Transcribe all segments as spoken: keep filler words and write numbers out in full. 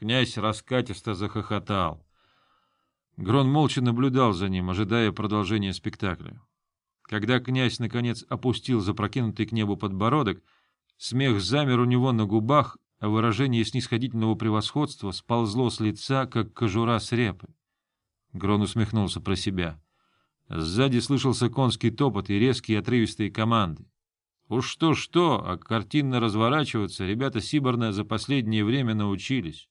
Князь раскатисто захохотал. Грон молча наблюдал за ним, ожидая продолжения спектакля. Когда князь, наконец, опустил запрокинутый к небу подбородок, смех замер у него на губах, а выражение снисходительного превосходства сползло с лица, как кожура с репы. Грон усмехнулся про себя. Сзади слышался конский топот и резкие отрывистые команды. Уж что-что, а картинно разворачиваться ребята Сиборна за последнее время научились.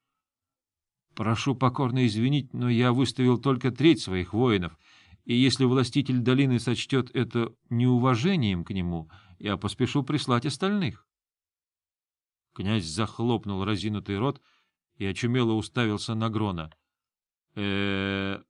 «Прошу покорно извинить, но я выставил только треть своих воинов, и если властитель долины сочтет это неуважением к нему, я поспешу прислать остальных». Князь захлопнул разинутый рот и очумело уставился на Грона. э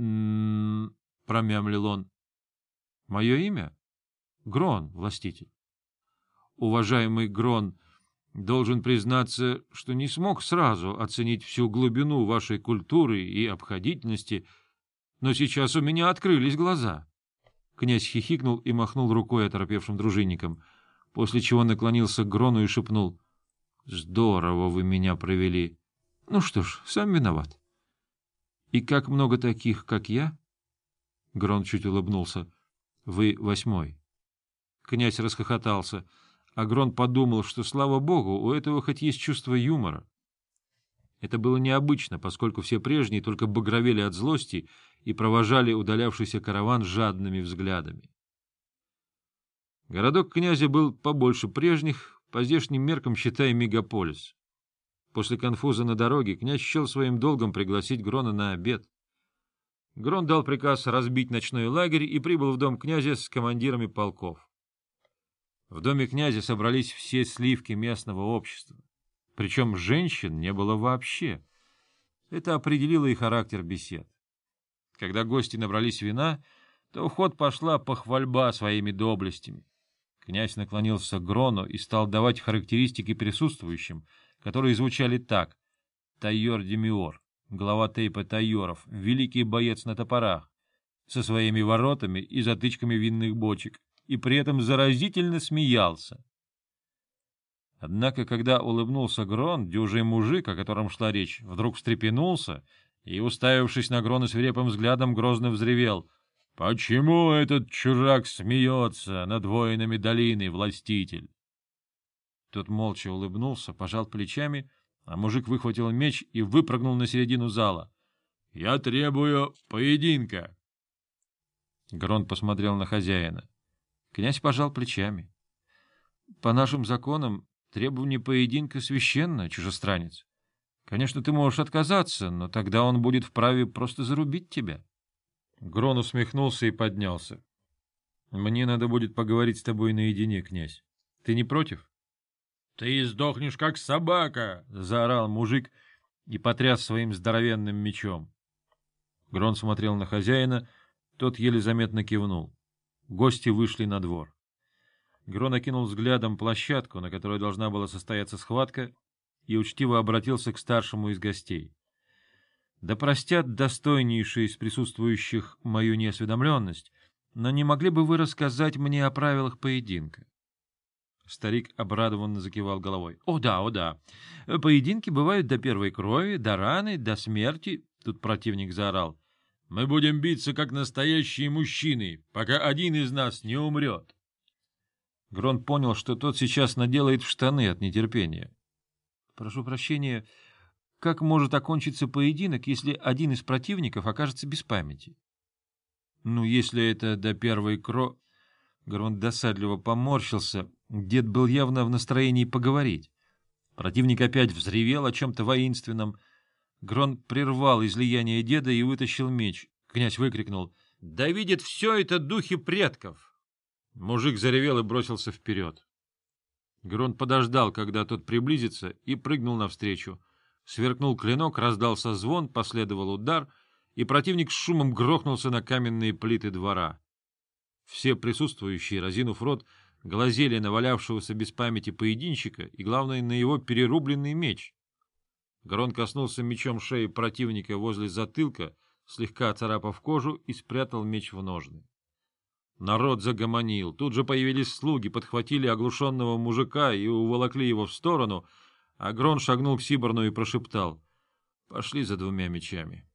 м промямлил он. — Мое имя? Грон, властитель. Уважаемый Грон, должен признаться, что не смог сразу оценить всю глубину вашей культуры и обходительности, но сейчас у меня открылись глаза. Князь хихикнул и махнул рукой оторопевшим дружинникам, после чего наклонился к Грону и шепнул: — Здорово вы меня провели. Ну что ж, сам виноват. — И как много таких, как я? Грон чуть улыбнулся. — Вы восьмой. Князь расхохотался, а Грон подумал, что, слава богу, у этого хоть есть чувство юмора. Это было необычно, поскольку все прежние только багровели от злости и провожали удалявшийся караван жадными взглядами. Городок князя был побольше прежних, по здешним меркам считая мегаполис. После конфуза на дороге князь счел своим долгом пригласить Грона на обед. Грон дал приказ разбить ночной лагерь и прибыл в дом князя с командирами полков. В доме князя собрались все сливки местного общества. Причем женщин не было вообще. Это определило и характер бесед. Когда гости набрались вина, то в ход пошла похвальба своими доблестями. Князь наклонился к Грону и стал давать характеристики присутствующим, которые звучали так: Тайор Демиор, глава тейпа Тайоров, великий боец на топорах, со своими воротами и затычками винных бочек, и при этом заразительно смеялся. Однако, когда улыбнулся Грон, дюжий мужик, о котором шла речь, вдруг встрепенулся и, уставившись на Грона свирепым взглядом, грозно взревел: — Почему этот чужак смеется над воинами долины, властитель? Тот молча улыбнулся, пожал плечами, а мужик выхватил меч и выпрыгнул на середину зала. — Я требую поединка! Грон посмотрел на хозяина. Князь пожал плечами. — По нашим законам требование поединка священно, чужестранец. Конечно, ты можешь отказаться, но тогда он будет вправе просто зарубить тебя. Грон усмехнулся и поднялся. — Мне надо будет поговорить с тобой наедине, князь. Ты не против? — Ты сдохнешь, как собака! — заорал мужик и потряс своим здоровенным мечом. Грон смотрел на хозяина, тот еле заметно кивнул. Гости вышли на двор. Грон окинул взглядом площадку, на которой должна была состояться схватка, и учтиво обратился к старшему из гостей. — Да простят достойнейшие из присутствующих мою неосведомленность, но не могли бы вы рассказать мне о правилах поединка? Старик обрадованно закивал головой. — О да, о да. Поединки бывают до первой крови, до раны, до смерти. Тут противник заорал: — Мы будем биться, как настоящие мужчины, пока один из нас не умрет. Грон понял, что тот сейчас наделает в штаны от нетерпения. — Прошу прощения, как может окончиться поединок, если один из противников окажется без памяти? — Ну, если это до первой крови... Грон досадливо поморщился. Дед был явно в настроении поговорить. Противник опять взревел о чем-то воинственном. Грон прервал излияние деда и вытащил меч. Князь выкрикнул: — Да видит все это духи предков! Мужик заревел и бросился вперед. Грон подождал, когда тот приблизится, и прыгнул навстречу. Сверкнул клинок, раздался звон, последовал удар, и противник с шумом грохнулся на каменные плиты двора. Все присутствующие, разинув рот, глазели на валявшегося без памяти поединщика и, главное, на его перерубленный меч. Грон коснулся мечом шеи противника возле затылка, слегка оцарапав кожу, и спрятал меч в ножны. Народ загомонил. Тут же появились слуги, подхватили оглушенного мужика и уволокли его в сторону, А Грон шагнул к Сиборну и прошептал: — Пошли за двумя мечами.